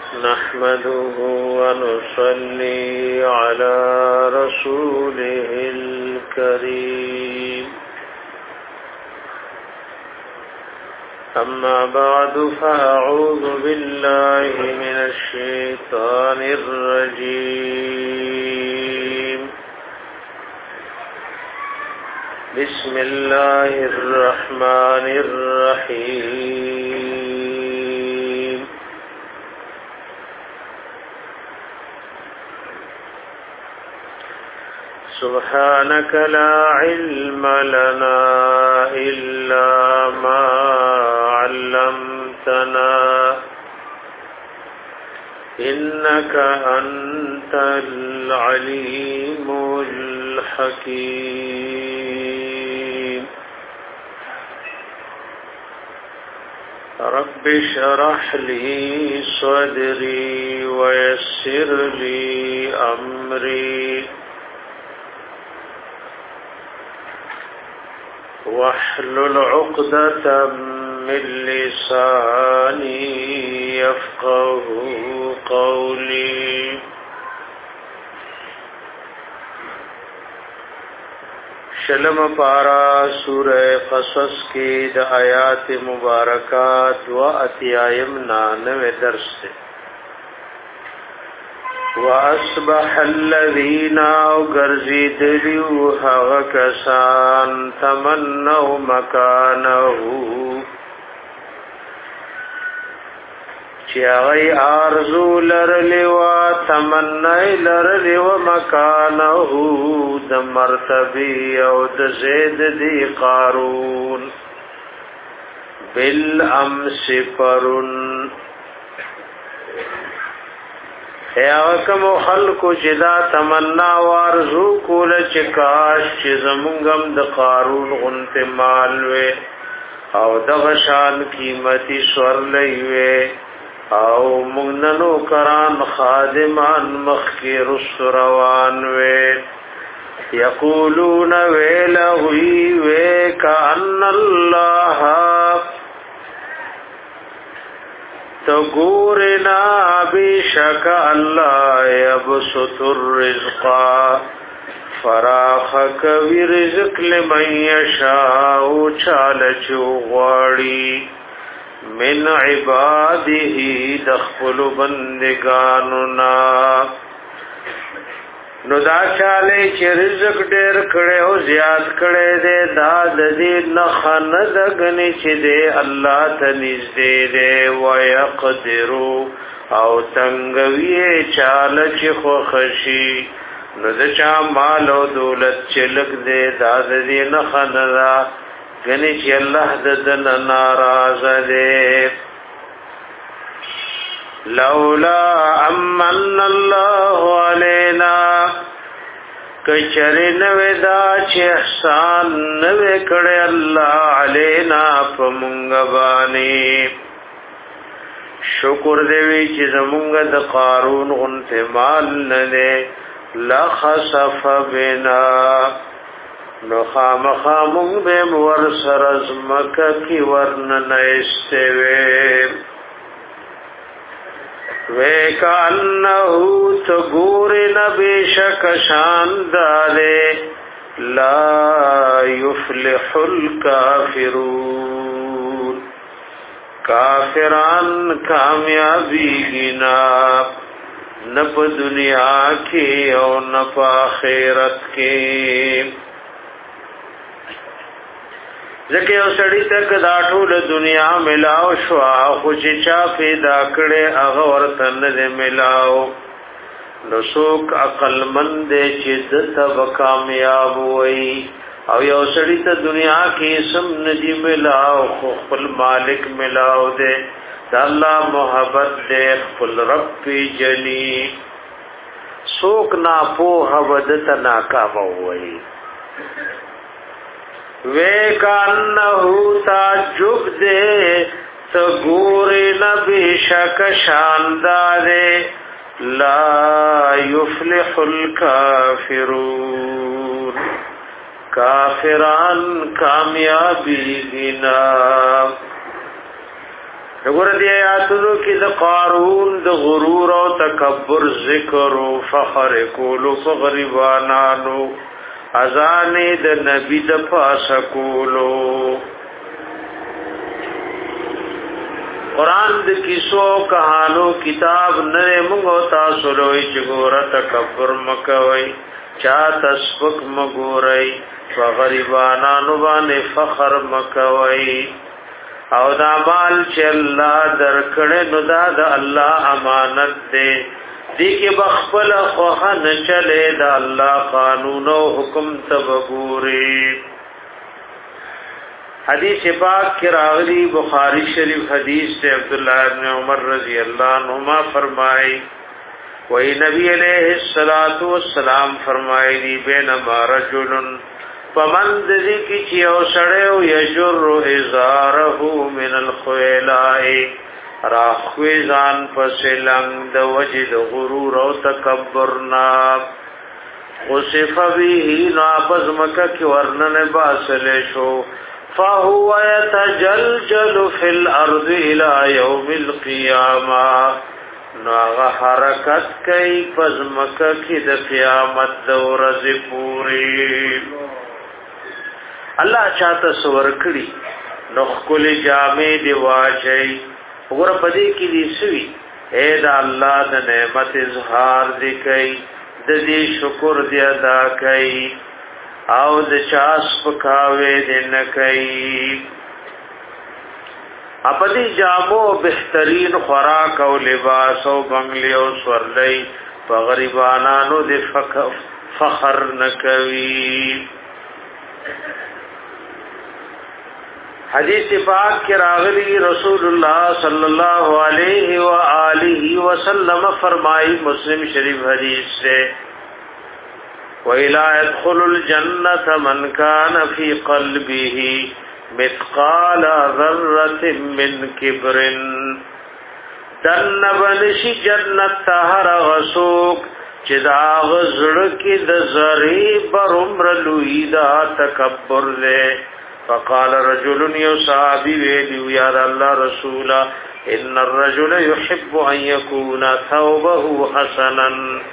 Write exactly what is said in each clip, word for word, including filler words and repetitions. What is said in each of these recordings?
نحمده ونصلي على رسوله الكريم أما بعد فأعوذ بالله من الشيطان الرجيم بسم الله الرحمن الرحيم سبحانك لا علم لنا إلا ما علمتنا إنك أنت العليم الحكيم رب اشرح لي صدري ويسر لي أمري واحلل عقدة من لساني يفقه قولي شلم پارا سورہ قصص کی د آیات مبارکات و اتیایم نانوے درس سے وَأَصْبَحَ الَّذِينَ أَغْرَزِدُوا هَوَكَسَانْ تَمَنَّوْا مَكَانَهُ چیاغی آرزو لرلی و تمنی لرلی و مکانه د مرتبی او د زید دی قارون بالامس پرن خیاوکم خلقو جدا تمنا وارزو کول چکاش چی زمونگم د قارون غنت مالوے او دغشان قیمتی سور لیوے او مغننو کران خادمان مخی رس روانوے یقولون ویلہوی وے کان اللہ تو گورنا بیشک اللہ یبسط الرزقا فراخ کوی رزق لمن یشاء چالچو غواړي من عباده دخل بندگاننا نو دا چاله چې رزق ډېر کړي او زیات کړي دې دا د دې نخن دغني چې دې الله ته نږدې دې ويقدر او تنگوي چاله چې خو خشي نو د چا مال او دولت چې لګ دې دا د دې نخن را غني چې الله د دن ناراض دې لولا امن الله علينا کچره نوې دا چې احسان نوې کړې الله علينا پمږ باندې شکر دې وی چې زمونږ د قارون غنته مال نه نه لا خسف بنا نو خامخامون به ور سر زمکه کی ورن نه استوي وَكَأَنَّهُ تَغُورِ نَبِشَكَ شَانْدَارِ لَا يُفْلِحُ الْكَافِرُونَ کافران کامیابی گنا نہ په دنیا کې او نہ په آخرت کې ځکه یو سړی تک دا ټول دنیا ملاو شو خو چې چا پیدا کړي هغه ورته نه ملاو نو څوک عقل مند چې د تب کامیاب وي او یو سړی ته دنیا کې سم ندي ملاو خو خپل مالک ملاو دے دا الله محبت دے خپل رب جلی څوک نا په هودت ناکام وي وَكَأَنَّهُ تعجب دے تغور نبی شک شاندار لا يفلح الكافرون کافران کامیابی دینا وګوره دې آیاتونو کې د قارون د غرور او تکبر ذکر او فخر کولو فغریبانانو اذان د نبی د پاسه کولو. قرآن د کیسو کہانو کتاب نه موږ تاسو لوي چې ګوره تکبر مکوي چا تسبق مګوري فغریبانانو باندې فخر مکوي او دا مال چې الله درکړې نو دا د الله امانت دی دې کې بخپل خوخه نه چلے دا الله قانون او حکم تبګوري. حدیث پاک کی راغلی بخاری شریف حدیث سے عبداللہ ابن عمر رضی اللہ عنہما فرمائے وہی نبی علیہ الصلوۃ والسلام فرمائے دی بینما رجل فمن ذی کی چیو سڑیو یجر ازارہ من الخیلاء راخویزان پسلنگ د وجد غرور او تکبرنا خصف به نابز مکہ کی ورنن باسل شو فهو يتجلجل في الارض الى يوم القيامه نو حرکت کئی پزمک کی د قیامت دورز پوری. الله چاته سور کړي نو خپل جامې دی واچي وګوره پدې کې دي سوي اے دا الله د نعمت اظهار دی کوي د دې شکر دی ادا کوي او د چاس پکاوي دین کوي. اپدی جامو بهترین خوراک او لباس او بنگلی او سورلئی په غریبانانو د فخر نکوي. حدیث پاک کی راغلی رسول اللہ صلی اللہ علیہ وآلہ وسلم فرمائی مسلم شریف حدیث سے وَإِلَا يَدْخُلُ الْجَنَّةَ مَنْ كَانَ فِي قَلْبِهِ مِثْقَالَ ذَرَّةٍ مِّنْ كِبْرٍ دنبنشی جنت تهر غسوک چه دا غزر کی دا ذری بر عمر لوی دا تکبر دے. فقال رجل یو صحابی ویلیو یا اللہ رسولا ان الرجل يحب ان يكون ثوبه حسنا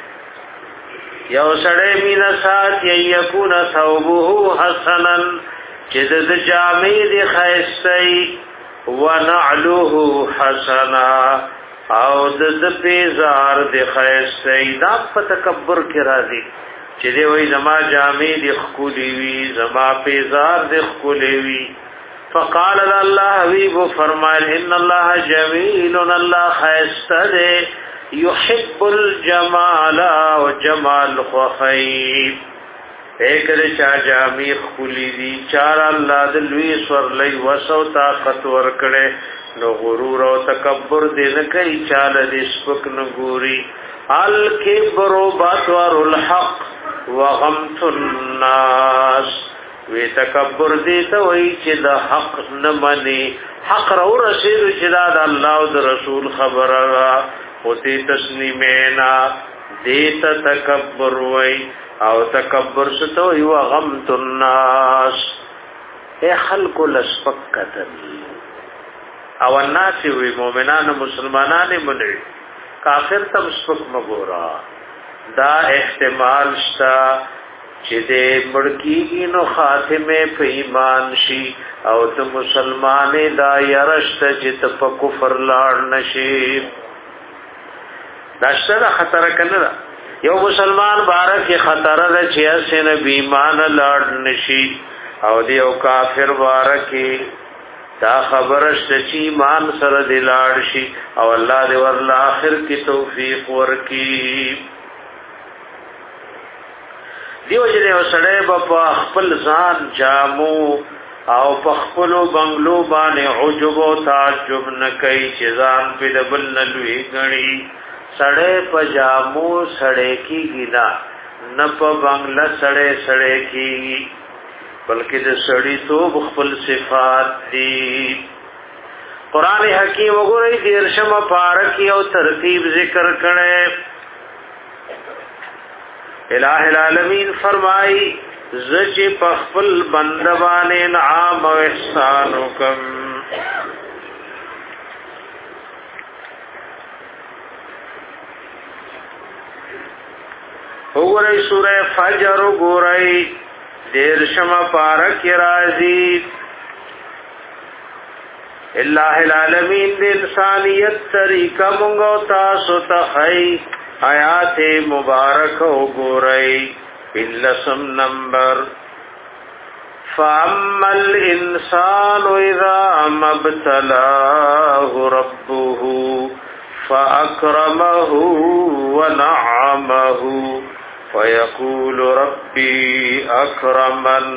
یو سڑے من سات یکون ثوبه حسنا چه د جامع دی خیستی ونعلوه حسنا او د پیزار دی خیستی دا پا تکبر کرا دی چې دی وای زما جامې د خولي وی زما پیزار د خولي وی. فقال الله حبيب فرمایل ان الله جميل الله خيستد يحب الجمال وجمال خفيف ایک د چا جامې خولي دي چار الله د لوی سور لای وسو طاقت ور کړي نو غرور او تکبر دې نه کوي چاله دې سپک نه ګوري. الکبر بطر الحق وغمت الناس وی تکبر دیتا وی چې د حق نمانی حق رو رسید چې دا د الله او د رسول خبر را ہوتی تسلیمینا دیتا تکبر وی او تکبر ستو وی وغمت الناس اے خلق لسپک کتن او الناس وی مومنان مسلمانان منعی کافر تم سپک مگورا. دا احتمال شتا چې دې مړکیږي نو خاتمه په ایمان شي او ته مسلمانې دا يرشت چې ته په کفر لاړ نشي. دا څه خطر کنه یو مسلمان بارک خطر ده چې اسنه بی ایمان لاړ نشي او دی او کافر بارک دا خبرشت چې ایمان سره دی لاړ شي او الله دې ورل اخر کی توفیق ورکی. دیو جنه وسړی په خپل ځان جامو او په خپل بنگلو باندې عجب او تعجب نه کوي چې ځان په دبل نه لوي غني. سړی په جامو سړی کیږي نه نه په بنگلا سړی سړی کیږي بلکې د سړی تو خپل صفات دي. قران حکیم وګورئ د ارشم پارکی او ترتیب ذکر کړي. الہ العالمین فرمائی زچ پخپل بندوان انعام و احسان حکم وګورئ سورہ فجر وګورئ دیرشم پارک راضی اللہ العالمین دے انسانیت طریقہ منگو تاسو تخی آیات مبارک وګورئ بلسم نمبر فَأَمَّا الْإِنسَانُ إِذَا مَا ابْتَلَاهُ رَبُّهُ فَأَكْرَمَهُ وَنَعَّمَهُ فَيَقُولُ رَبِّي أَكْرَمَنِ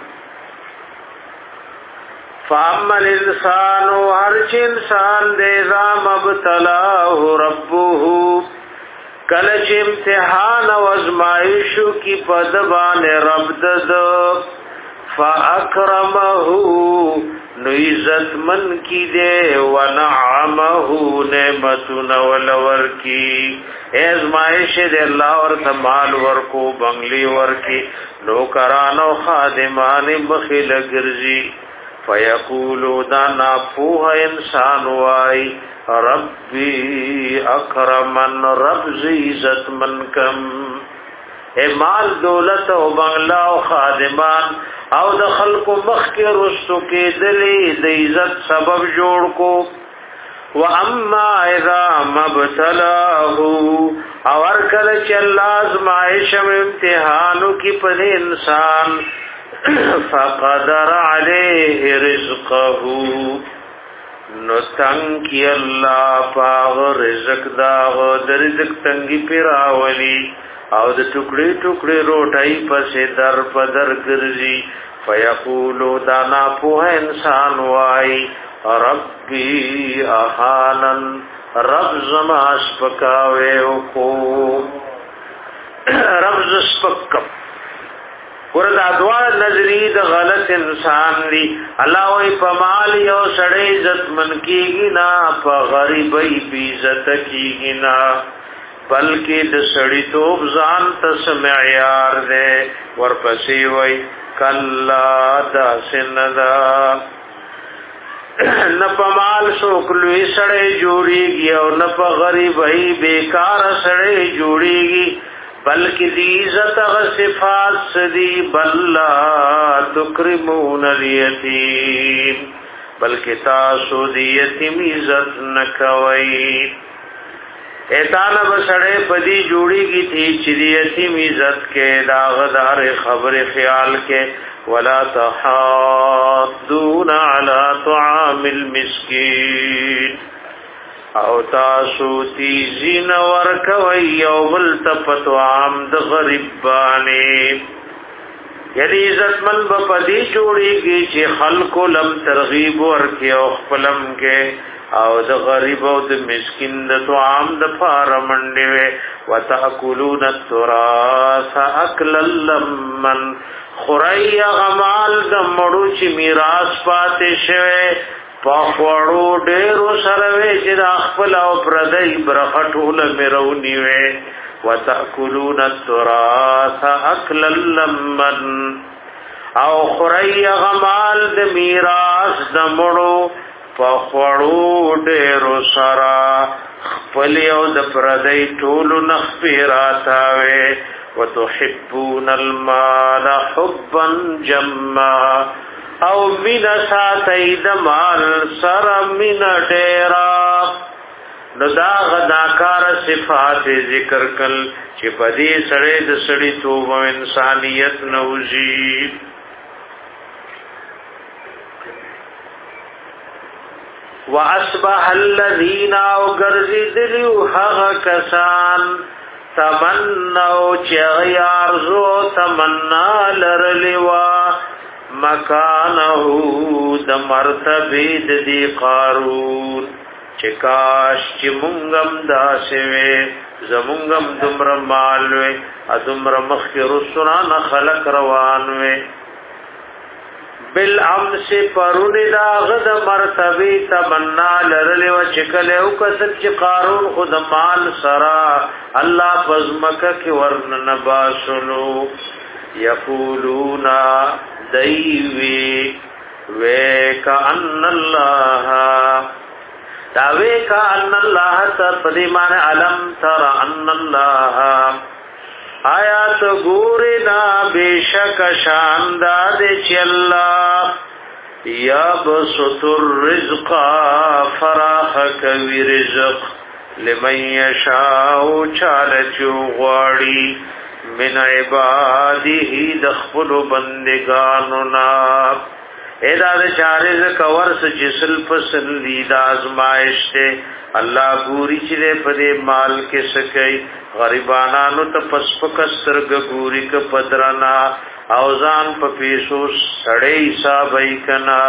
فَأَمَّا الْإِنسَانُ هَرْچ انسان دے إِذَا مَا ابْتَلَاهُ رَبُّهُ کلچ امتحان و ازمائشو کی پدبان رب دد فَأَكْرَمَهُ نو عزت من کی دے وَنَعَمَهُ نعمتنا ولور کی ازمائش دے اللہ ورطا مال ورکو بنگلی ورکی نوکران و خادمان بخیل گرزی فَيَقُولُ دانا پوہ انسان وائی ربی اکرمن رب زی عزت من کم اے مال دولت و بنگلا و خادمان او د خلق مخ کے رستو کے دلی د عزت سبب جوڑ کو واما اذا مبتلاه اور کل چل آزمائش میں امتحانوں کی پر انسان فقدر علیہ رزقه نو تنگ کی اللہ پاغ رزق داغ در رزق تنگی پیراولی او د ټوکړي ټوکړي روټای پسې در پدر ګرځي فیقولو دانا په انسان وای ربي احانن رب زما سپکاوي او کو رب ز سپک وردا دوا نظری د غلط انسان دی الله وای په مال یو سړی عزت من کیږي نا په غریبۍ بی عزت کیږي نا بلکې د سړی توب ځان تس معیار دې ورپسې وای کلا دا سندا نه په مال شوکلوي سړی جوړیږي او نه په غریبۍ بیکار سړی جوړیږي بلکې دې عزت غ صفات سدي بلا تکرمون الیتیم بلکې تاسو دې یتیم عزت نکوي ایتانا بسڑے پدی جوڑی کی تھی چریتی عزت کے داغدار خبر خیال کے ولا تحاضون علی طعام المسکین او تاسو تیزین ورکوی یوبل تپتوام د غریبانی یعنی عزت من بپدی جوڑی کی چی خلق لم ترغیب ورکی او خپلم کے او د غریب او د مسکین د طعام د فار منډي و وتاکلون التراث اکل لمن خورای غمال د مړو چې میراث پاتې شوه په خوړو ډېرو سره وی چې خپل او پردی برخټول میرونی وی وتاکلون التراث اکل لمن او خورای غمال د میراث د مړو فخوړو ډېرو سرا خپل او د پردی ټولو نخپیراتاوي وتحبون المال حبا جما او من ساتي د مال سرا من ډېرا نو دا غداکار صفات ذکر کل چې پدې سړې د سړې توبه انسانیت نوځي وَأَصْبَحَ الَّذِينَ وَغَرْزِدْلِوا حَغَ كَسَانْ تَمَنَّوْا چَغِيَارْزُو تَمَنَّا لَرَلِوَا مَكَانَهُ د مرتبه د دی قارون چکاش چی مونگم داسوے زمونگم دمر مالوے ادمر مخیر سنان خلق روانوے بالامس پرون داغد مرتبی تمنا لرلی و چکلی او کسب چی قارون خود مال سرا اللہ پزمکا کی ورن نباسلو یقولونا دیوی ویکا ان اللہ داویکا ان اللہ تر پدیمان علم تر ان اللہ آیات ګورنا بشک شاندار چې الله یبسط الرزق فراخ کوي رزق لمن یشاء چالچو غواړي من عباده دخل بندگانو نا ادا د چارز کور س جسل پسل لید آزمائش ته الله ګوري چې په دې مال کې سکي غریبانو ته پسپک سترګ ګوري ک پدرنا او ځان په پیسو سړې حسابای کنا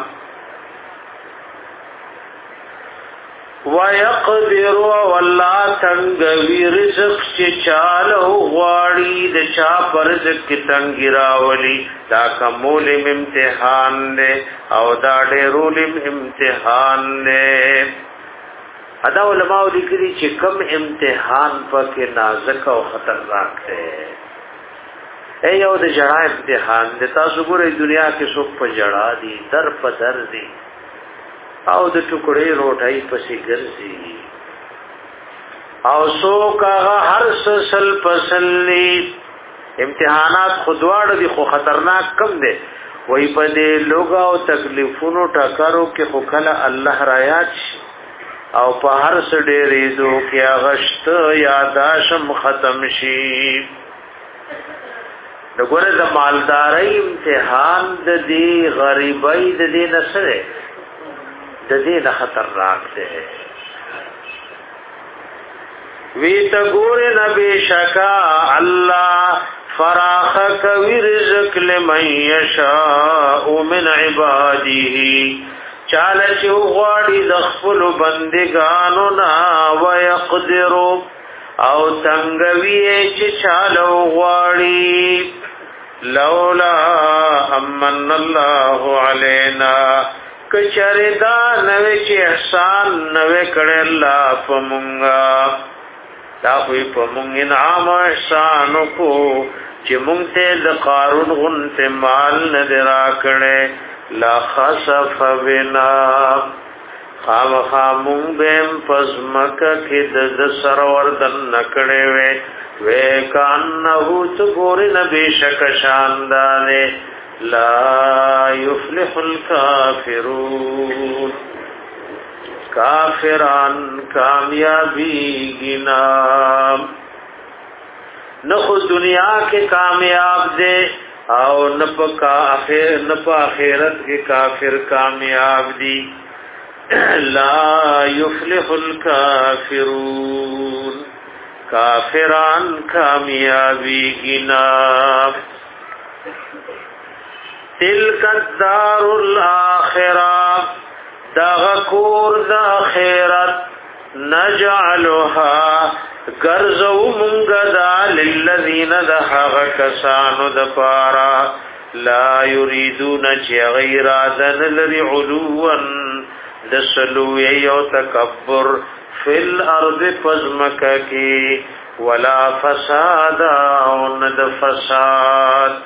ويقدر والله تنگوي رزق چې چالو غواړي د چا پر رزق کې تنګي راولي دا کومول امتحان نه او دا ډېرول امتحان نه ادا علماء لیکلي چې کم امتحان پکې نازک او خطرناک دی اے یو د جړا امتحان د تاسو ګورې دنیا کې څوک په جړا دي در په در دي او د ټوکړې روټای پسې ګرځي او څوک هغه هر سل پسلی امتحانات خودواړ دي خو خطرناک کم دي وای په دې لوګا او تکلیفونو ټکرو کې خو کله الله رايات او په هر څه ډېرې دو کې غشت یاداشم ختم شي دغه د مالداري امتحان د دې غریبۍ د دې نسره د دې نه خطرناک دی وی تا ګور نبی شکا الله فراخ کوي رزق لمن یشاء من عباده چاله چې غواړي د خپل بندگانو نا ويقدر او څنګه چې چاله غواړي لولا امن الله علينا کچره دا نوې چې احسان نوې کړه الله پمونګه دا خو پمونګ انعام احسان کو چې مونږ ته د قارون غنته مال نه درا کړه لا خسف بنا خام خامون بهم پزمک کې د سرور دن نکړې وې وې کانه تو ګور نبی شک شاندار لا يفلح الكافرون کافران کامیابی گنا نخو دنیا کے کامیاب دے او نپ کا آخر نپ آخرت کے کافر کامیاب دی لا يفلح الكافرون کافران کامیابی گنا تلک الدار الاخرہ دا غکور دا خیرت نجعلها گرزو منگدا للذین دا حق کسانو دا پارا لا یریدون چی غیر آدن لذی علوا دا سلوی و تکبر فی الارض پزمکا کی ولا فسادا ند فساد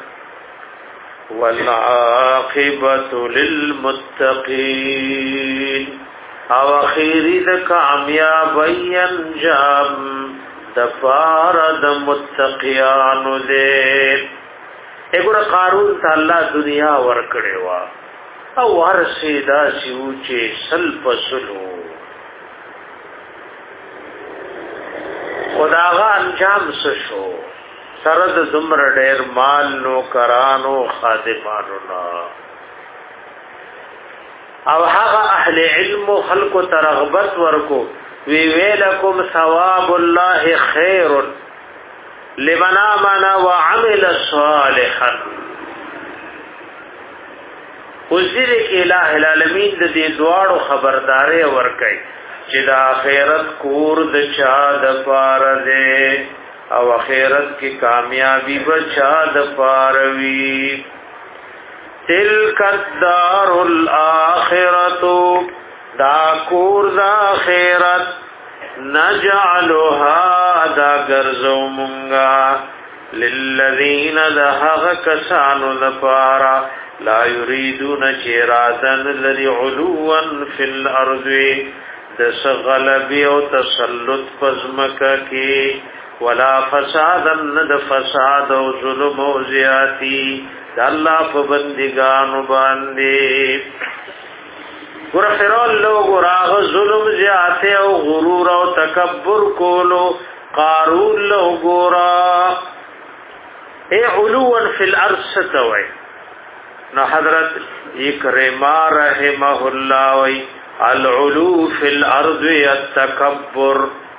والعاقبت للمتقین او اخیری د کامیابی انجام د پار د متقیانو دې اګور قارون ته الله دنیا ور کړې وا او ورسه دا سوچې سل پسلو خداغه انجام څه شو سرد زمر ډیر مال نو کرانو خادمانو نا او هغه اهل علم خلق ترغبت ورکو وی ویلکم ثواب الله خیر لمن آمن وعمل صالحا وزیر کی الہ العالمین د دې دواړو خبرداري ورکړي چې د آخرت کور د چا د پاره ده او اخرت کی کامیابی بچا د پاروی تلک الدار الاخرت دا کور دا آخرت نجعلها دا گرزو منگا للذین دا حق کسانو دا پارا لا یریدون چیرادن لذی علوا فی الارض دس غلبی و تسلط پزمکا کی ولا فسادا ند فساد او ظلم او زیاتی د الله په بندګانو باندې ګور فرعون لو ګراغ ظلم زیات او غرور او تکبر کولو قارون لو ګورا اے علوا فی الارض ستوي نو حضرت اکرما رحمه الله وی العلو فی الارض التکبر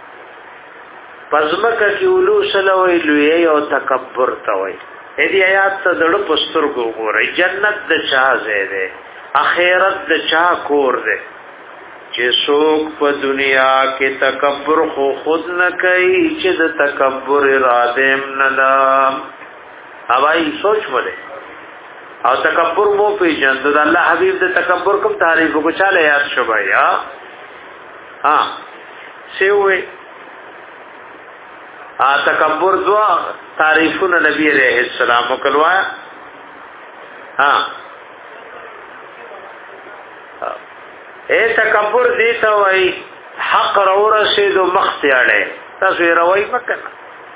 پزمکه کی علو سلوی لوی او تکبر توي دې آیات ته دړو پستر ګورئ جنت د چا زیاده اخرت د چا کور ده چې څوک په دنیا کې تکبر خو خود نه کوي چې د تکبر اراده نه نام اوای سوچ وله او تکبر مو په جند د الله حبیب د تکبر کوم تعریف کو چاله یاد شو بیا ها سیوې ا تکبر دوا تعریفونه نبی علیہ السلام وکړوا ها اے تکبر دی ته وای حق رو رسید مختیاړه تاسو روي مکنه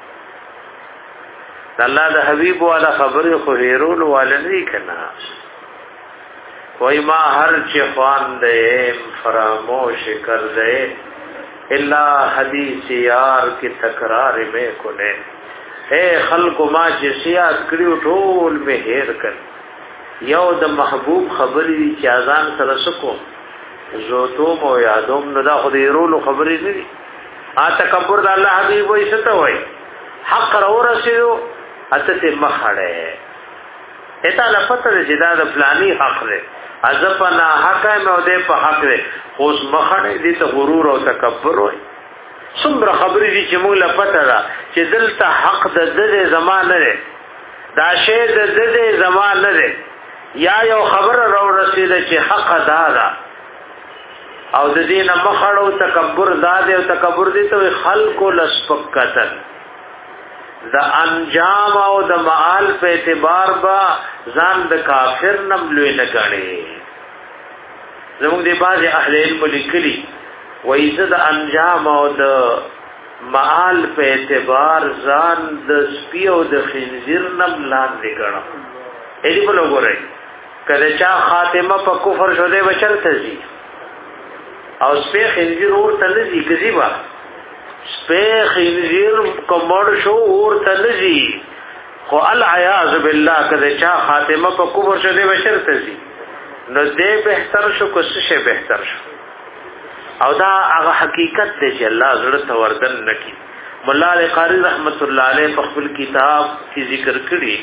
الله د حبیب والا خبر خو هیرول والنی کنا وای ما هر چه خوان دې فراموش کر دے الا حدیث یار کی تکرار میں کولے اے خلق ما جسیات کړیو ټول به هیر کړ یو د محبوب خبرې چې اذان سره سکو زوتو مو یادوم نو دا خدای رولو خبرې نه دي ا تکبر د الله حبیب وای څه ته وای حق را ورسېو اته مخړه اته لپاره چې دا د فلانی حق دی ازپنا حق مې او دې په حق دی اوس مخړه دې ته غرور او تکبر وای څومره خبرې دي چې موږ لپاره دا چې دلته حق د دې زمانه لري دا شی د دې زمانه لري یا یو خبر را ورسېده چې حق ادا ده او د دې نه مخړو تکبر داد او تکبر دي ته خلق لسپکتن د انجام او د معال په اعتبار با ځان د کافر نم لوی نه غړي زموږ دی باز اهل علم لیکلي وایي د انجام او د معال په اعتبار ځان د سپیو د خنزیر نم لاندې غړم اې په لګورای کله چا خاتمه په کفر شوه بچلته زی او سپی خنزیر ورته نزی کذیبا سپی خنزیر کمر شو ورته نزی خو العیاذ بالله کده چا خاتمه په کفر شوه بشرته زی نو دې بهتر شو کو څه بهتر شو او دا هغه حقیقت دی چې الله زړه ته وردن نکي مولا علی قاری رحمت الله علیه په خپل کتاب کې ذکر کړی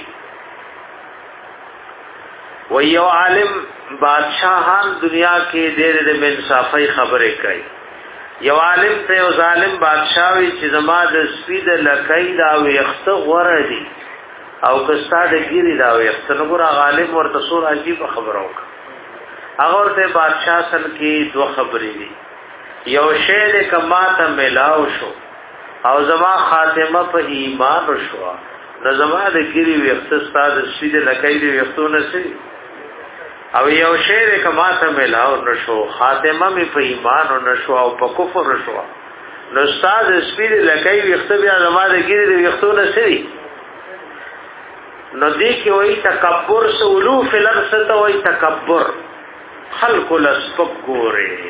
و یو عالم بادشاہان دنیا کې ډېر د انصافي خبرې کوي یو عالم ته یو ظالم بادشاہ وی چې زما د سپید لکای دا ويخت غره دي او کستا د ګيري دا ويخت نو ګور عالم ورته سور عجیب خبر وکړه هغه ورته بادشاہ سن کې دوه خبرې دي یو شی د کماته ملاو شو او زما خاتمه په ایمان شو نو زما د ګيري ويخت ستا د سپید لکای دی ويختونه سي او یو شعر کماته ملاو نشو خاتمه می په ایمان نشو او په کفر نشو نو استاد سپید لکای وخت بیا زماده ګیری دی وختونه سری نو دی کی وای تکبر سولو فلرس ته وای تکبر خلق لسبق ګوره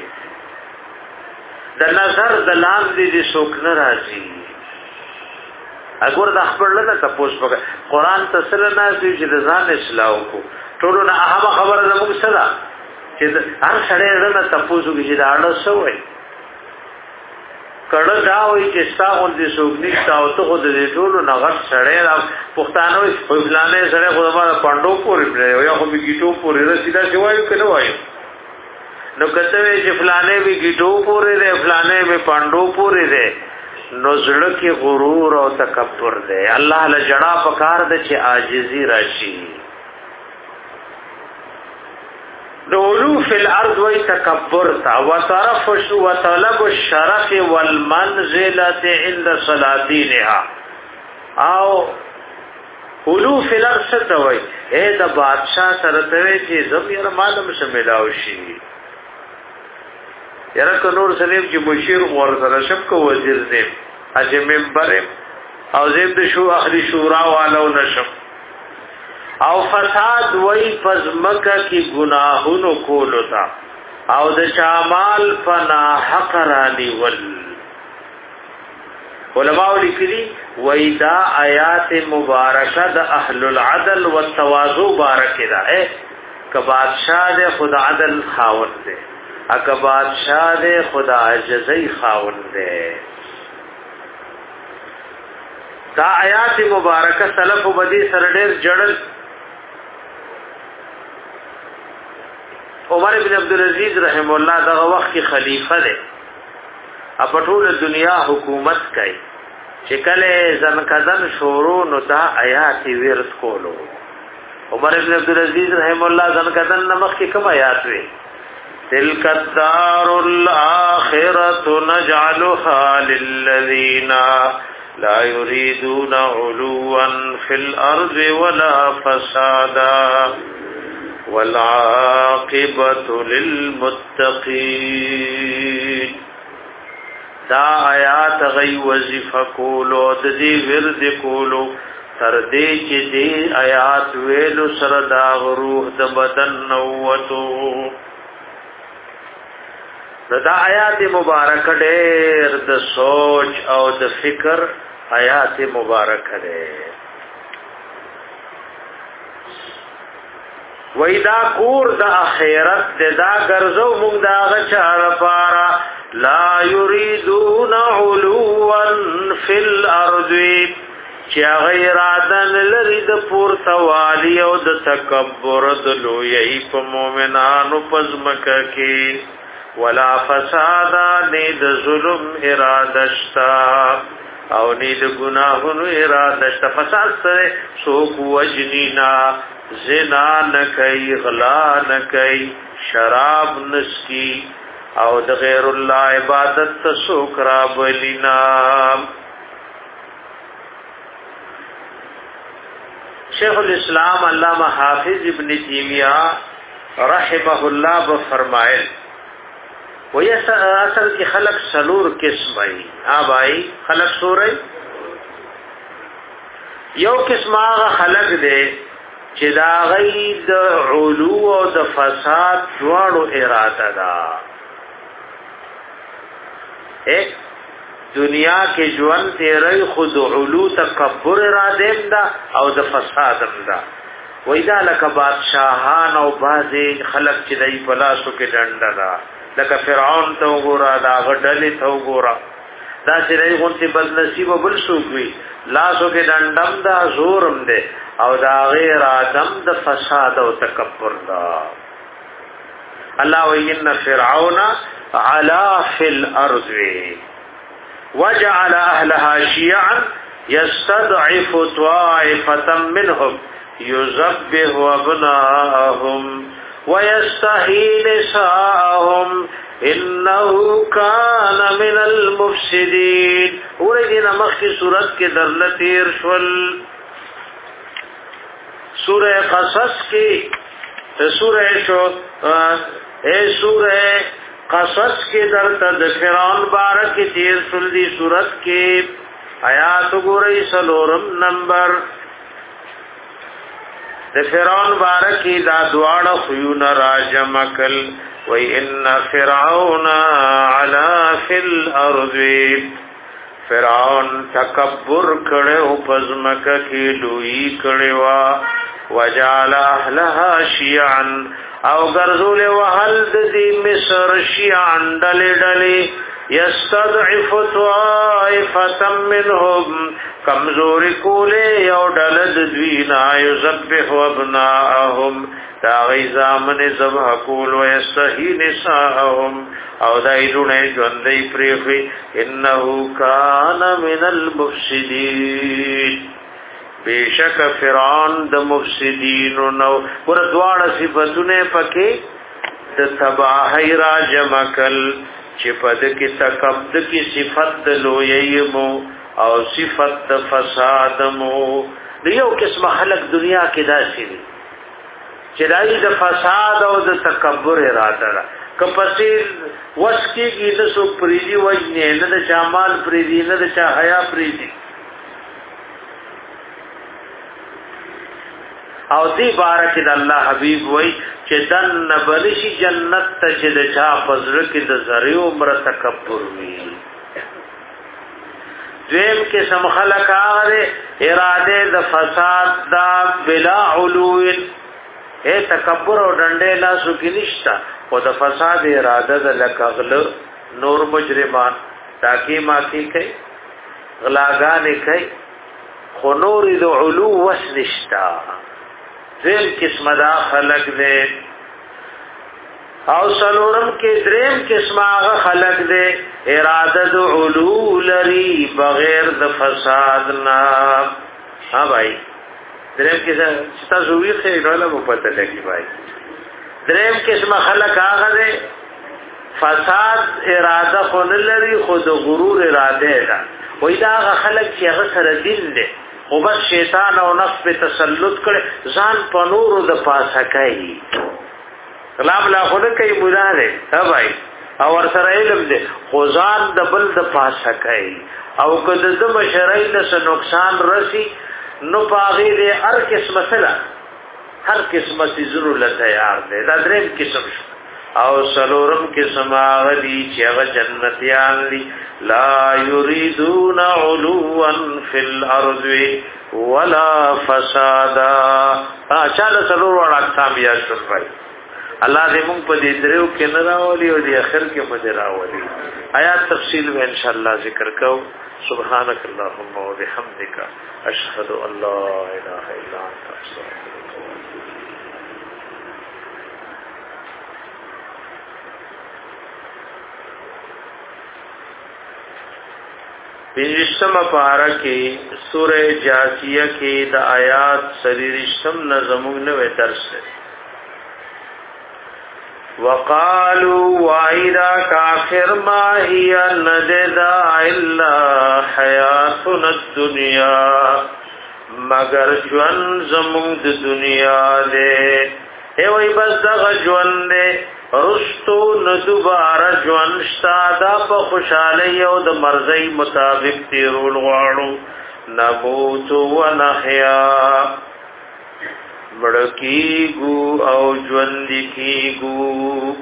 د نظر د لاندې دي څوک ناراضي اګور د خپل له تاسو په قرآن تسل نه چې د ځان اصلاح کو ټولو نه اهم خبره زموږ سره چې هر سړی رنه تاسو کې چې دا اړه سوې کړه دا وایي چې تاسو دې سوګنی تاسو ته خود دې ټولو نه غټ سړی را پښتانه وي فلانه سړی خو ما پاندو پورې پرې یا خو میګیټو پورې رسیدا چې وایو کنه وایو نو کته وی چې فلانه میګیټو پورې ده فلانه می پاندو پورې ده نو زړه کې غرور او تکبر ده الله له جنا پکار ده چې عاجزي راشي دولو فی الارض وی تکبر تا وطرف شو وطلب الشرف والمنزلت عند صلاتینها او اولو فی الارض ستوئی اے دا بادشاہ سرطوئی چی زم یر معلوم سمیلاو شی یرک نور سلیم چی مشیر غور سرشب کو وزیر دیم اجی ممبرم او زید شو اخلی شورا والو نشم او فساد وی پزمکا کی گناہونو کولو تا او د شامال فنا حق رانی ول علماء لکلی وی دا آیات مبارکہ دا اہل العدل والتواضع بارک دا اے کہ بادشاہ دے خدا عدل خاون دے اکا بادشاہ دے خدا عجزی خاون دے دا آیات مبارکہ سلف و بدی سردیر جڑل عمر بن عبدالعزیز رحم اللہ دا وقت کی خلیفہ دے اپٹول دنیا حکومت کئی چکل زنکدن شورو نو دا آیات ورد کولو عمر بن عبدالعزیز رحم اللہ زنکدن نمخ کی کم آیات وی تلک الدار الاخرت نجعلها للذین لا يريدون علوا في الارض ولا فسادا والعاقبة للمتقين دا آیات غی وظیفہ کولو ددی ورد کولو تردی چی دی آیات ویلو سرداغ روح دا بدن نووتو دا آیات مبارک دیر دا سوچ او دا فکر آیات مبارک دیر ویدا کور دا اخیرت دا گرزو مونگ دا غچار پارا لا یریدون علوا فی الارض چیا غیرادن لرد پور توالی او دا تکبر دلو یہی پا مومنانو پزمکا کی ولا فسادا نید ظلم ارادشتا او نید گناہنو ارادشتا فساد سرے سوک وجنینا زنا نکئی غلا نکئی شراب نسکی او د غیر الله عبادت تسوک را بلینا شیخ الاسلام علامہ حافظ ابن تیمیہ رحمہ اللہ بفرمائل وی اصل کی خلق سلور قسم آئی آب آئی خلق سور آئی یو قسم آغا خلق دے چې دا غي د علو او د فساد دواړو اراده ده ایک دنیا کې ژوند تیرې خود علو تکبر اراده ده او د فساد ده وېدا لکه بادشاہان او بازي خلق چې دای په لاسو کې ډنډه ده لکه فرعون ته وګوره دا غډلې ته وګوره دا چې دای غونتی بد نصیب بل څوک وي لاسو کې ډنډم دا زورم ده او دا غیر آدم د فساد او تکبر دا الله وین فرعون علا فی الارض وجعل اهلها شیعا يستضعف طائفة منهم يذبح ابناءهم ويستحيي نساءهم انه كان من المفسدين ورجنا مخی صورت کے درلتیر شول سورہ قصص کی سورہ شو اے سورہ قصص کی در تد فرعون بارک کی تیر سلدی سورت کی آیات گوری سلورم نمبر د فرعون بارک کی دا دوار خیون راجمکل وی ان فرعون علا فی الارض فرعون تکبر کڑے ہو پزمک کی لوئی کڑے وا وجعل اهلها شيعا او غرزول وهل ذي مصر شيعا دل دل يستضعف طائفة منهم کمزور کولے او دل دوینا يذبح ابناءهم دا غیزامن زبح کول ويستحي نساءهم او دایلونه ژوندۍ پریخي انه کان من المفسدين بیشک فرعون د مفسدین نو ور دواړه صفاتونه پکې د تباہی را جمکل چې پد کې تکبد کې صفت لویمو او صفت فساد مو دیو قسم خلق دنیا کې داسي دي چې دای د فساد او د تکبر اراده را کپسیل وسکی کې د سو پریدي وجنه نه د جمال پریدي نه د چا حیا پریدي او دی بارک د الله حبیب وای چې دن بلشي جنت ته چې د چا فزر کې د زری عمر تکبر وی دویم کې سم خلق آره اراده د فساد دا بلا علو اے تکبر او ډنډه لا سو کې نشتا او د فساد اراده د لکغل نور مجرمان تاکي ماکی کوي غلاګانې کوي خو نور د علو وسنشتا دیم قسم دا خلق دے او سلورم کې دریم قسم هغه خلق دے اراده د علو لري بغیر د فساد نه ها بھائی دریم کې تاسو وی خیر ولا مو پته لګي بھائی دریم قسم خلق هغه دے فساد اراده خو نه لري خود غرور اراده ده وای دا هغه خلق چې هغه سره دین دے او بس شیطان او نفس په تسلط کړي ځان په نورو د پاسه کوي کلام لا خود کوي بوزاره ها بھائی او ور سره علم دې خو ځان د بل د پاسه کوي او کله د بشرای له نقصان رسی نو پاغي دې هر قسم مسله هر قسمه سيزرو له تیار دي دا دریم قسم او سلورم قسم هغه دي چې هغه جنتیان دي لا يريدون علوا في الارض ولا فسادا اچھا سلور وړ اقسام یا شفای الله دې موږ په دې درو کې نه راولي او دې اخر کې مده راولي آیات تفصیل به ان شاء الله ذکر کو سبحانك اللهم وبحمدك اشهد ان لا اله الا انت استغفرك واتوب بنشتم پارا کې سورہ جاسیہ کې د آیات سریرشتم نظمون نوې درس وقالوا وایدا کافر ما هي نددا الا حیاتنا الدنیا مگر ژوند زمون د دنیا دې ای وای بس دغه ژوند دې رستو ندوبار ژوند شتا دا په خوشاله او د مرزي مطابق تیرول غواړو نموت و نحیا مړکیګو او ژوند کیګو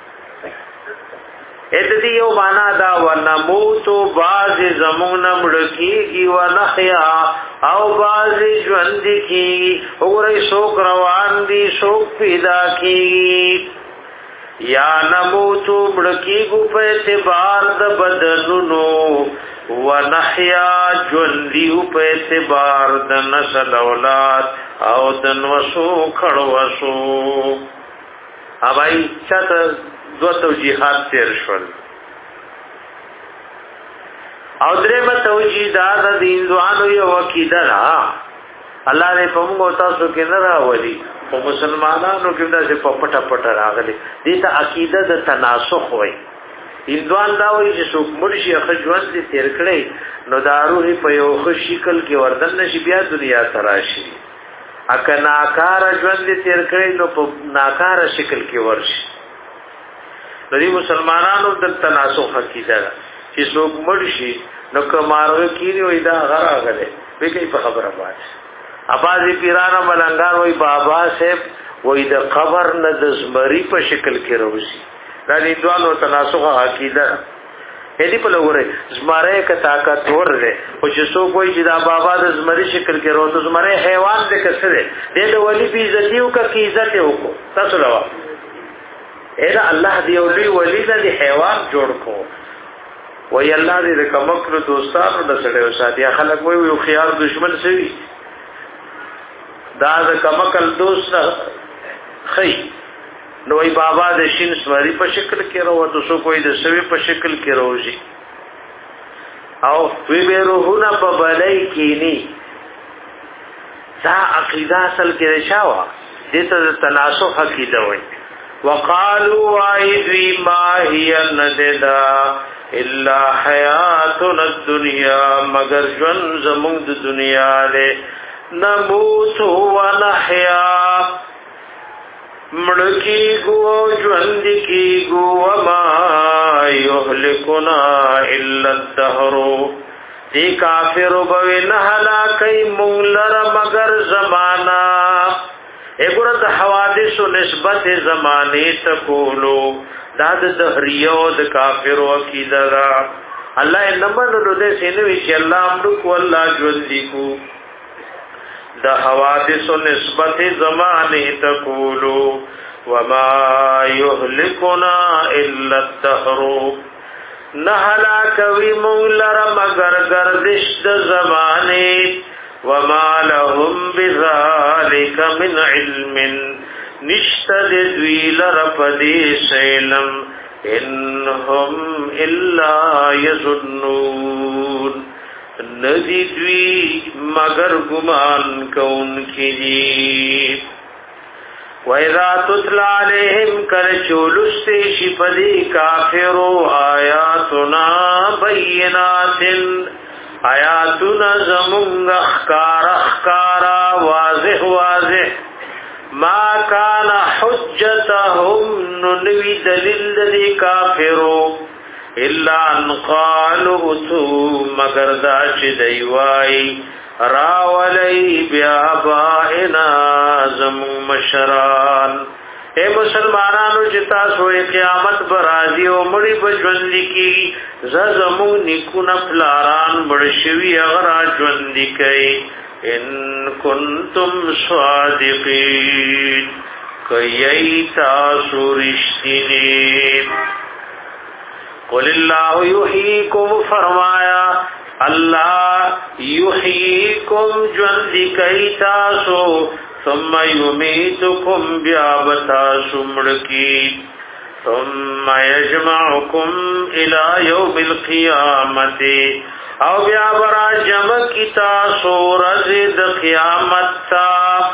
اته دی یو معنا دا و نموت باز زمون مړکیږي و نحیا او باز ژوند کی اورې شوق روان دي شوق پیدا کی یا نموتو مړکیګو په اعتبار د بدنونو و نحیا ژوندیو په اعتبار د نسل اولاد او د نوسو خړوسو اوبای چاته دوه توجیهات تیر شول او درېمه توجیه د دین ځوانو یو عقیده را الله دې په موږ تاسو کې نه راولي او مسلمانانو کې دا چې په پټه پټه راغلي دې ته عقیده د تناسخ وایي هندوان دا وایي چې څوک مرشي خجوان دې تیر کړي نو داروه په یو ښه شکل کې وردن نشي بیا دنیا تراشي اکه ناکار ژوند دې تیر کړي نو په ناکار شکل کې ورشي نو دې مسلمانانو د تناسخ عقیده چې څوک مرشي نو کمارغه کیږي وای دا غره غله به کوي په خبره باندې اباظی پیرانا ملنگان وی بابا صاحب وی د قبر نه د زمری په شکل کې روزي دا د دوانو تناسخ عقیده هدي په لګورې زمره ک طاقت ور ده او چې څوک وی چې دا بابا د زمری شکل کې روزي زمره حیوان دې کسره د ولی بي عزتیو کا کی عزت وکړو تاسو لوا اې الله دی ولی ولی د حیوان جوړ کو وی الله دې کمکر دوستانو د سره وساتیا خلک وی یو خيار دشمن سوي دا د کمکل دوست خی نو ای بابا د شین سواری په شکل کې راو د سو کوئی د سوي په شکل کې راوځي او وی به روحونه په بلای کې ني دا عقیده اصل کې رشاوه دې ته تناسخ عقیده وای وقالوا ايذي ما هي نددا الا حیاتنا الدنیا مگر جن زمون د دنیا له نموت و نحیا مړکی گو ژوند کی گو وما یهلکنا الا الدهر دی کافر بو نه هلاکای مونږ لره مگر زمانہ اګور د حوادث نسبت زمانه ته کولو دا د دهریو د کافرو عقیده دا الله نمبر نو دې سینوي چې الله امر کو الله ژوند کو د حوادث نسبت زمانه ته کولو وما يهلكنا الا الدهر نهلا کوي مولر مگر گردش د زمانه وما لهم بذلك من علم نشتد دویل رپدی سیلم انهم الا يظنون ندی دوی مگر گمان کون کی وَإِذَا تُتْلَى عَلَيْهِمْ كَلَّچُولُسْتِ شِفَدِي كَافِرُوا آيَاتُنَا بَيِّنَاتٍ آيَاتُنَا زَمُنْغَ اخْكَارَ اخْكَارَ واضح واضح ما كان حجتهم ننوي دلیل دی کافرو الا ان قالوا تو مگر دا چې دی وای راولی بیا بائنا زمو مشران اے مسلمانانو چې تاسو قیامت برازي او مړي بجوند کی زمو نکونه پلاران مرشوی اغرا ژوند کی ان کنتم صادقین کئی تاسو رشتینی قل اللہ یحییکم فرمایا اللہ یحییکم جوند کئی تاسو ثم یمیتکم بیابتاسو مڑکی ثم یجمعکم الى یوم القیامت او بیا برا جمع کی تاسو رزد قیامت تا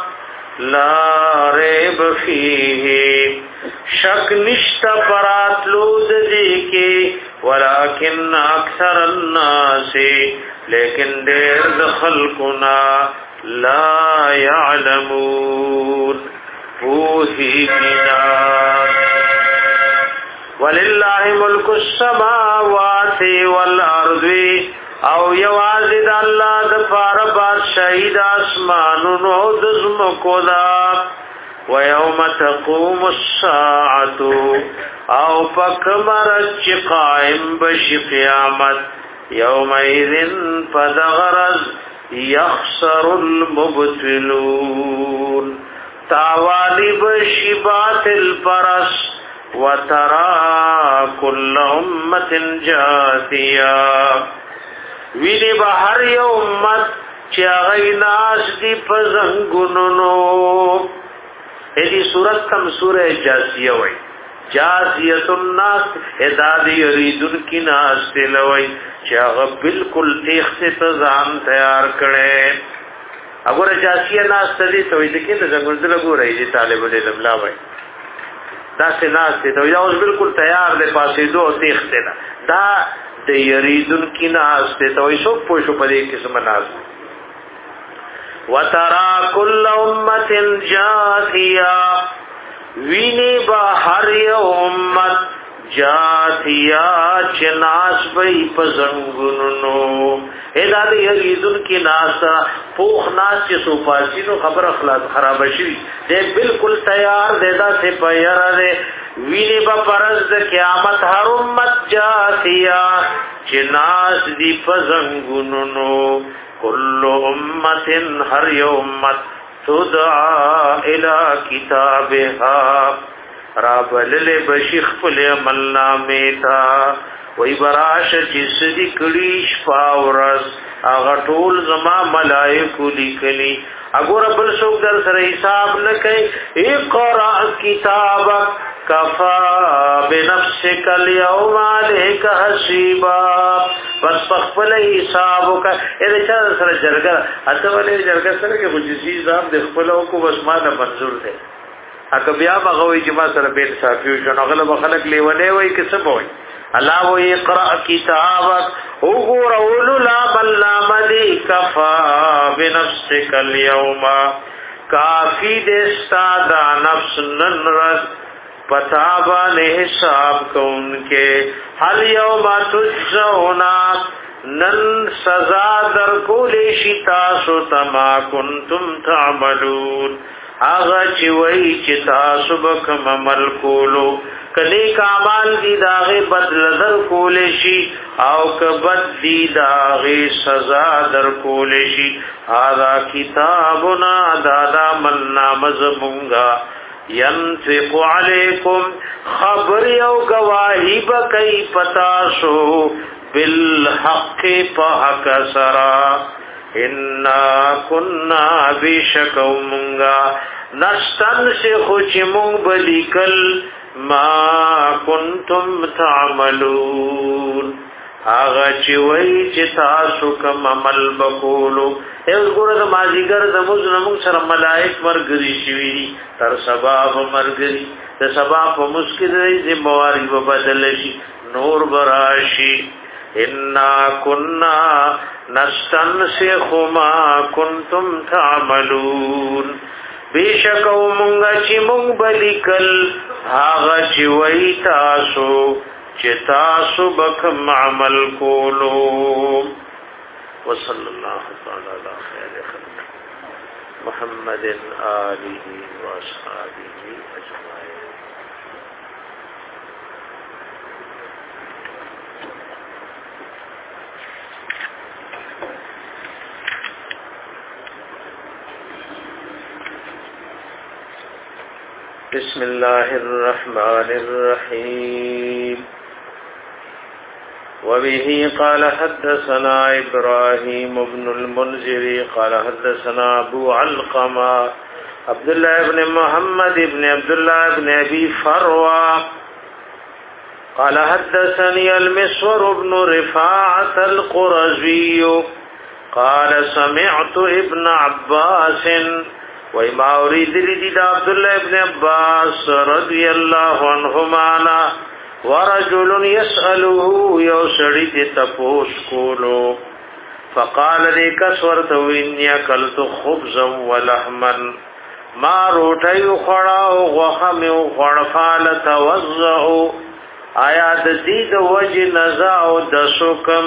لا ریب فیه شک نشتا پراتلود دیکی ولیکن اکثر الناس لیکن دیر دخلقنا لا یعلمون پوہی بنا وللہ ملک السماوات والارض او یوازد اللہ دفار بادشاہی دا اسمانونو دزمکو دا ویوم تقوم الساعت او پکمرچ قائم بشی قیامت یوم ایذن پدغرز یخسر المبتلون تاوالی بشی باطل پرس وترى كل امه جاثيه ویني بهر یو امت چې غیناس دی پزنګونو دې صورت کم سوره جاثیه وای جاثیه الناس اداد یریدن کی ناس تلوي چې هغه بالکل تیخ سے ځان تیار کړي وګوره جاثیه ناس تدې ته وې کې د څنګه دل ګورې دي طالب العلم لا وای دا سناس ته دا اوس بالکل تیار دی پاسې دوه تیخ ته دا د یریدن کی ناس ته توي سو پوښو پدې قسم ناس وترى كل امه جاثيه ویني با هر یو امت جاثیا چناس بې پزنګونو ادا د یریدن کی ناس پوخ ناس چې سو پاسینو خبر اخلاص خراب شي دې بالکل تیار دیدا سے پیرا دې ویني با پرز د قیامت هر امت جاثیا چناس دی پزنګونو کل امه هر یو امت تدعا الى کتابها رابلل بشیخ فل عمل نامه تا وی براش جس دی کړي شپاورس اغه ټول زما ملائکه لیکلي اګور بل څوک در سره حساب نه کوي اقرا کتابک کفا بنفسک اليوم عليك حسيبا بس خپل حساب وکړه اې چې سره جرګه اته ولې جرګه سره کې مجلسی حساب د خپل او کو بس ما نه منظور ده اګه بیا مغوي چې ما سره بیت صافي شو نو غلب خلق لیونه وای کې څه وای الله و اقرا کتابک او غور لا بل مدی کفا بنفسک اليوم کافی دستا دا نفس ننرس پتابا نے حساب کون کے حل یوم تجزونا نن سزا در کولی شتا سو تما کنتم تعملون هغه چې وای چې تاسو به کوم عمل کولو کله کمال دي داغه بدل در کول شي او کبد دي داغه سزا در کول شي هاذا کتابنا دادا ملنا مزمونگا ينفق عليكم خبر او گواہی بکئی پتاسو بالحق فحق سرا انا كنا بشكومنگا نستنسخ چمون بلیکل ما کنتم تعملون آغا چی وی چی تاسو کم عمل بکولو ایوز گورا دا مازیگر دا مزنمون سر ملائک مرگری شویری تر سباب مرگری دا سباب مسکر ریزی مواری ببدلشی نور براشی انا کننا نستنسخ ما کنتم تعملون بیشک او مونگا چی مونگ بلیکل آغا چی وی تاسو چی تاسو بکم عمل کولو وصل اللہ تعالی علی خیر خلق محمد آلہ و اصحابہ اجمعین. بسم الله الرحمن الرحيم. وبه قال حدثنا إبراهيم بن المنذر قال حدثنا أبو علقمة عبد الله بن محمد بن عبد الله بن أبي فروة قال حدثني المسور بن رفاعة القرزي قال سمعت ابن عباس وما أريد لدي عبد الله بن عباس رضي الله عنهما ورجل يسأله يوسرد تپوس کولو فقال لي كسورت وإني أكلت خبزا ولحما ما روټي خړا او غوخه مې خړ فال توزع آیا د دې د وجه نزا او د سکم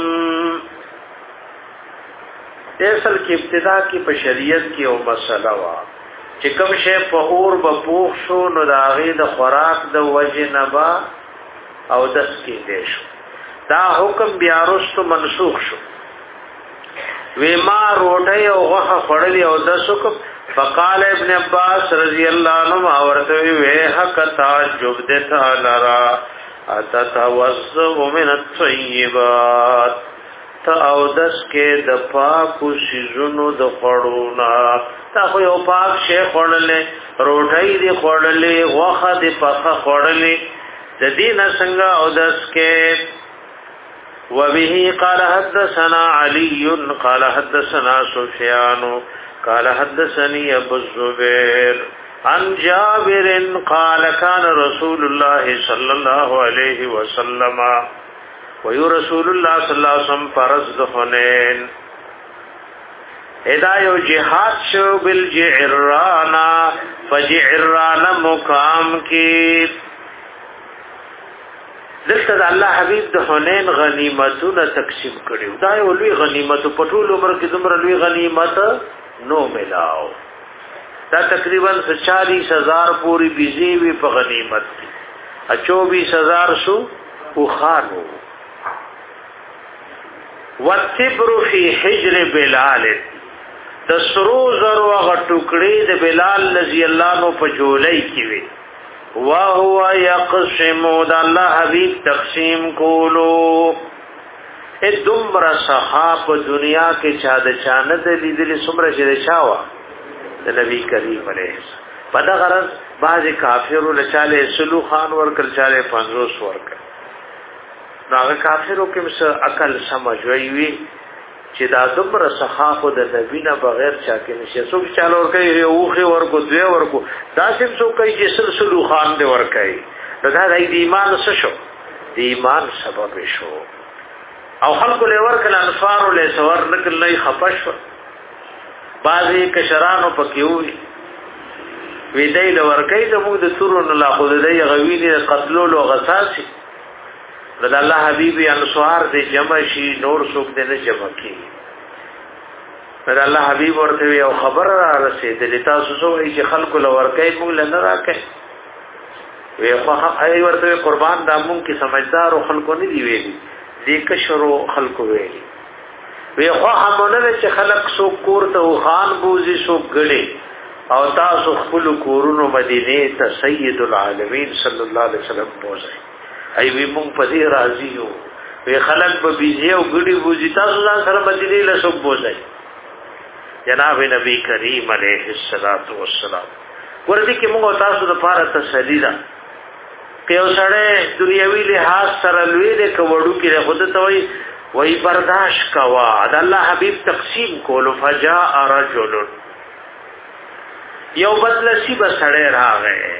اصل کې ابتدا کې په شریعت کې او مسله وا چې کوم شی په اور به پوښ شو نو د هغه د خوراک د وجه نبا او دس کې دې شو دا حکم بیا وروسته منسوخ شو وی ما روټي او غوخه خړلې او د سکم فقال ابن عباس رضی اللہ عنہ ورته وی حق تعجب د تعالی اتتوزع من الطيبات او دس کې د پاکو شیزونو د خړونا تا خو یو پاک شی خړلې روټۍ دی خړلې واخه دی پخه خړلې د دین څنګه او دس کې وبه قال حدثنا علي قال حدثنا سفيان قال حدثني ابو الزبير عن جابر قال كان رسول الله صلى الله عليه وسلم ويو رسول الله صلی الله علیه وسلم فرض حنین هدايو جهاد شو بالجعرانا فجعرانا مقام کی دلته الله حبیب د حنین غنیمتونه تقسیم کړي دا یو لوی غنیمت په ټول عمر کې زمره لوی غنیمت نو ملاو دا تقریبا چالیس هزار پوری بيزي وی په غنیمت کې چوبیس هزار شو او خانو والتبر فی حجر بلال د سرو زرو غ ټوکړي د بلال رضی الله عنه په جولای کې وي وهو يقسم د الله حبیب تقسیم کولو ادمر صحاب دنیا کې چا د چانه د لیدل سمره چې چاوا د نبی کریم علیه په دا غرض بعض کافرو لچاله سلو خان ورکل چاله پنځوس ورکل ناغه کافرو کې مس عقل سمجھ وی چې دا دبر صحابه د نبی نه بغیر چا کې نشي څوک چالو ور کوي اوخه ورکو دوی ورکو دا سم څوک کوي چې سلسلو خان دی ور کوي دا د ایمان څه شو د ایمان سبب شو او خلق له ورکل انصار له سور نکل نه خپش بعضی کشرانو پکې وي وی دی له ور کوي د موږ د سورونو لا خو دی غوینه قتلولو غساسي رضی الله حبیبی انصار دې جمع شي نور څوک دې نه جمع کی دا الله حبيب ورته یو خبر را رسیدلې تاسو سو ای چې خلکو لور کوي موږ نه راکې وی خو هي ورته قربان د مونږ کې سمجھدار او خلکو نه دی ویلي دې کشرو خلکو ویلي وی خو همونه چې خلک سو کور ته خان بوزي سو غړي او تاسو خپل کورونو مدینه ته سید العالمین صلی الله علیه وسلم بوزي ای وی مونږ په دې راضی یو وی خلک په بيزي او غړي بوزي تاسو ځان سره مدینه له سو بوزي جناب نبی کریم علیه الصلاۃ والسلام ورته کې موږ تاسو لپاره تسلی ده که اوسړه دنیوي لحاظ سره لوی دې کوړو کې خود ته وای وای برداشت کوا د الله حبیب تقسیم کولو فجاء رجل یو بدلسی بسړه راغې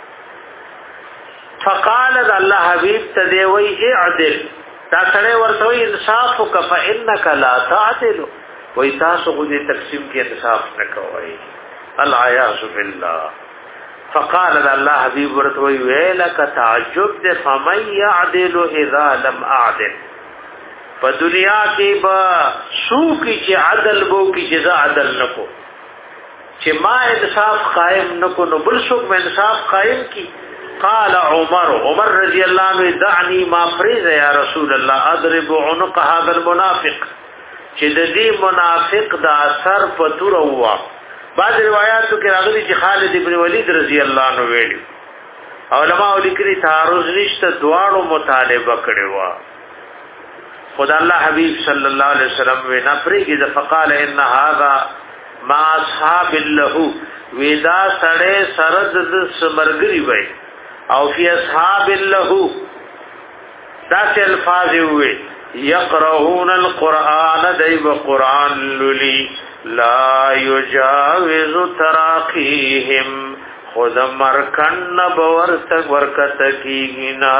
فقال الله حبیب ته دی وای اعدل دا سړی ورته وای انصاف وک فانک لا تعدل وای تاسو خو دې تقسیم کې انصاف نه کوئ العیاذ بالله فقال الله حبیب ورته وی ویلک تعجب دې فمن يعدل اذا لم اعدل په دنیا کې با سو کی چې عدل بو کی چې عدل نکو چې ما انصاف قائم نکو نو بل څوک انصاف قائم کی قال عمر عمر رضی الله عنه دعني ما فرض یا رسول الله اضرب عنق هذا المنافق چې د دې منافق دا اثر پتور هوا بعض روایتو کې راغلي چې خالد ابن ولید رضی الله عنه ویلي علماء لیکلي تعارض نشته دواړو مطالبه کړي وا خدای الله حبیب صلی الله علیه وسلم وینا پرېږي فقال ان هذا ما اصحاب له ودا سړې سرد سمرګری وای او فی اصحاب له دا چې الفاظ وي یقرؤون القرآن دیو قرآن للی لا یجاوز تراقیهم خود مرکن بورتک ورکت کیگنا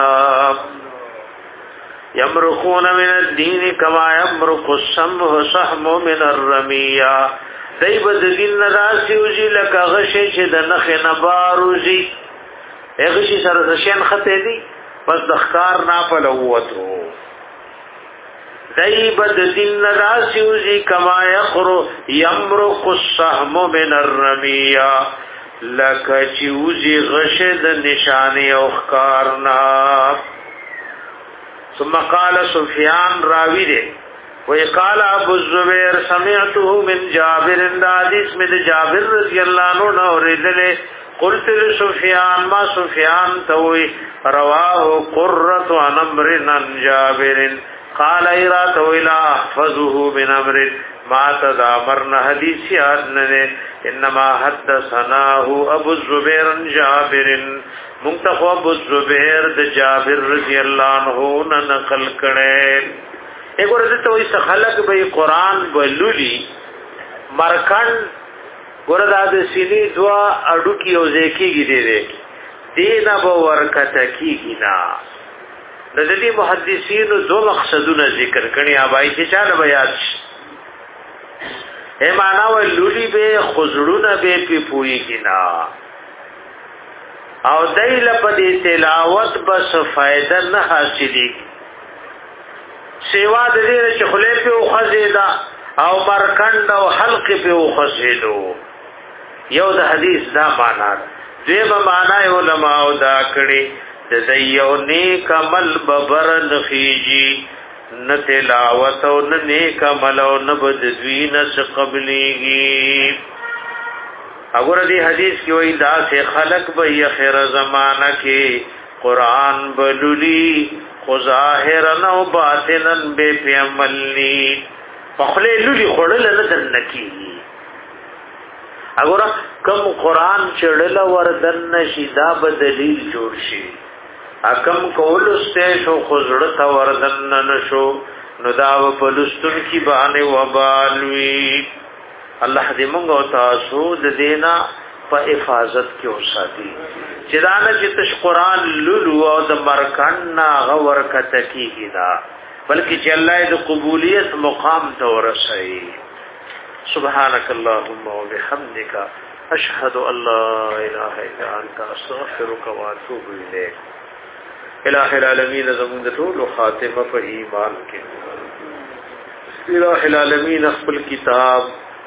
یمرقون من الدین کما یمرق السمح سحم من الرمیہ دی بددین نراسی وزی لکا غشی چه دنخ نباروزی اغشی سرزشین خطے دی پس دخکار ناپلوتو دی بددین نراسی وزی کما یقرو یمرق السحم من الرمیہ لکا چی وزی غشد نشانی اخکارنا ثم قال سفیان راوی دے وقال ابو الزبیر سمعته من جابر حدیث میں جابر رضی اللہ عنہ اوریدلے قلت لسفیان ما سفیان توي رواه قرة عن امر عن جابر قال ایرات ویلا احفظه من امر ما تدامرنا حدیث یادننے انما حدثناه ابو الزبیر عن جابر منتخب ابو الزبیر د جابر رضی اللہ عنہ نقل کړي ایک ورته ته وي خلق به قران بلولي مرکن ګوردا د سینې دوا اډو کې او ځکیږي دې دې دینه به ورکته کیږي نا د دې محدثینو دو مقصدونه ذکر کړي ابای چې چاله بیات اے معنا ولولي به خزړونه به پی پويږي نا او دایله په دې تلاوت بس فائدہ نه حاصلې سیوا د دې چې خله په خزیدا او مرکند او حلق په خزیدو یو د حدیث دا معنا دیو معنا علماء دا کړي د دیو نیک عمل ببرن خيجي نه تلاوت او نه نیک عمل او نه بدوین س قبليږي اگر دی حدیث کی وئی دا سے خلق بی خیر زمانہ کی قرآن بلولی خظاہرن و باطنن بے پی عملنی فخلے لولی خوڑل ندن نکی اگر کم قرآن چڑل وردن نشی دا بدلیل جوڑ شی اکم کول استیشو خزڑتا وردن نشو نداو پلستن کی بانے وبالوی الله دې موږ او تاسو د دینا په حفاظت کې اوساتي چې دا نه چې تش قران لولو او د مرکنا غور کته کیږي دا بلکې چې الله دې قبولیت مقام ته ورسي سبحانك اللهم وبحمدك اشهد ان لا اله الا انت استغفرك واتوب اليك الہ العالمین زموږ ټول خاتمه په ایمان کې الہ العالمین خپل کتاب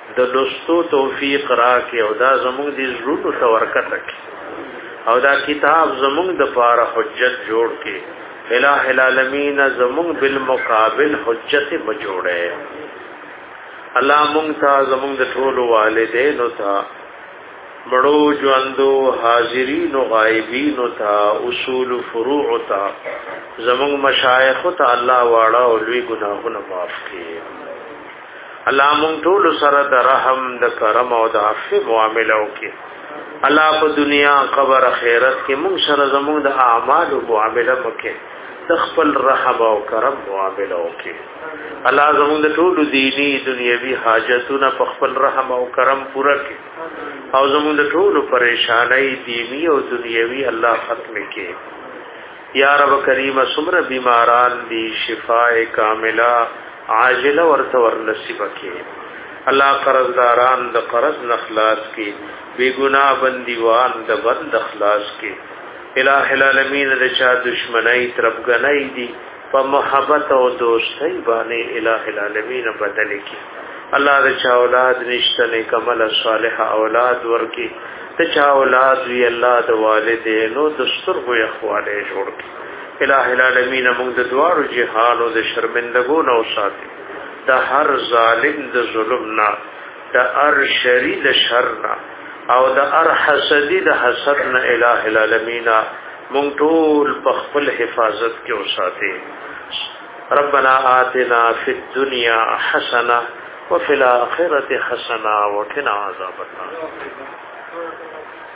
د لستو توفیق راکې او دا زمونږ د زړونو ته ورکت کړي او دا کتاب زمونږ د پاره حجت جوړ کې الہ العالمین زمونږ بالمقابل حجت بجوړه الله مونږ ته زمونږ د ټولو والدینو ته بڑو ژوندو حاضرین او غایبین ته اصول فروع ته زمونږ مشایخ ته الله واړه او لوی ګناهونه معاف کړي الله مونږ ټول سره د رحم د کرم او د عفو معاملې وکړي الله په دنیا قبر آخرت کې مونږ سره زمونږ د اعمال او معاملې وکړي د خپل رحم او کرم معاملې وکړي الله زمونږ د ټول دینی دنیوي حاجتونه په خپل رحم او کرم پوره کړي او زمونږ د ټول پریشانای دینی او دنیوي الله ختم کړي یا رب کریم سمر بیماران دی شفاء کاملہ عاجلہ ورته ور نصیب کړي الله قرضداران د قرض نخلاص کړي بے گناہ بندیوان د بند اخلاص کړي الہ العالمین د چا دشمنی طرفګنۍ دي په محبت او دوستۍ باندې الہ العالمین بدل کړي الله د چا اولاد نشته نیک عمل صالح اولاد ورکړي ته چا اولاد وی الله د والدینو د سترګو اخواله جوړ کړي الہ العالمین موږ د دوارو جهان او د شرمندګو نو ساتي د هر ظالم د ظلم نه د هر شری د شر نه او د هر حسدی د حسد نه الہ العالمین موږ ټول په خپل حفاظت کې وساتي ربنا آتنا فی الدنیا حسنه وفي الآخرة حسنة وقنا عذاب النار